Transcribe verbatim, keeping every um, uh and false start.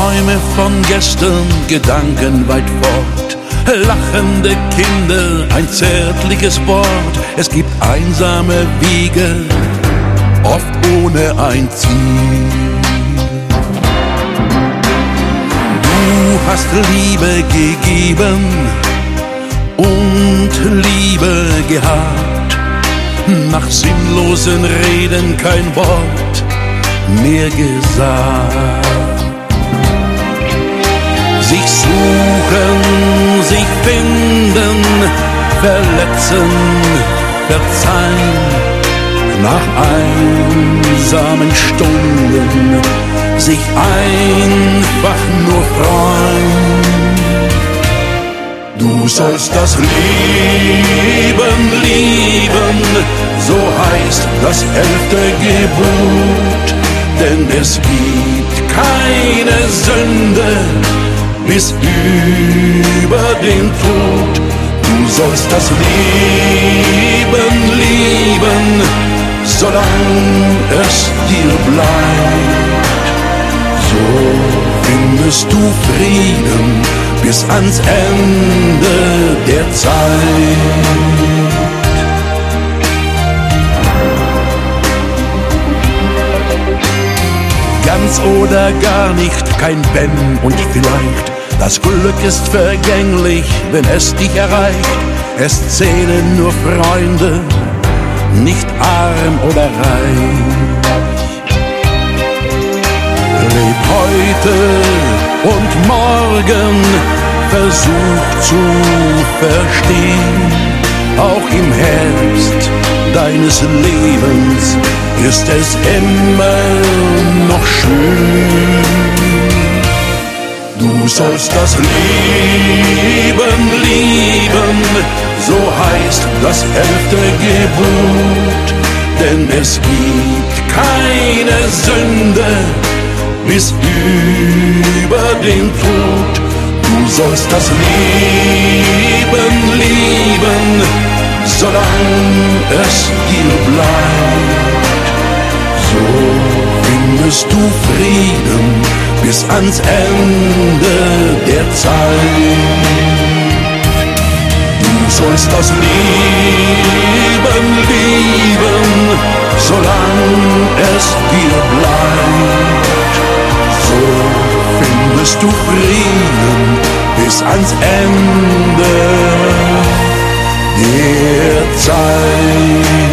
Träume von gestern, Gedanken weit fort, lachende Kinder, ein zärtliches Wort. Es gibt einsame Wege, oft ohne ein Ziel. Du hast Liebe gegeben und Liebe gehabt, nach sinnlosen Reden kein Wort mehr gesagt. Sich suchen, sich finden, verletzen, verzeihen, nach einsamen Stunden sich einfach nur freuen. Du sollst das Leben lieben, so heißt das elfte Gebot, denn es gibt keine Sünde bis über den Tod. Du sollst das Leben lieben, solange es dir bleibt. So findest du Frieden bis ans Ende der Zeit. Ganz oder gar nicht, kein Wenn und vielleicht. Das Glück ist vergänglich, wenn es dich erreicht. Es zählen nur Freunde, nicht arm oder reich. Leb heute und morgen, versuch zu verstehen. Auch im Herbst deines Lebens ist es immer noch schön. Du sollst das Leben lieben, so heißt das elfte Gebot, denn es gibt keine Sünde bis über den Tod. Du sollst das Leben lieben, solange es dir bleibt. So findest du Frieden bis ans Ende der Zeit. Du sollst das Leben lieben, solange es dir bleibt. So findest du Frieden bis ans Ende der Zeit.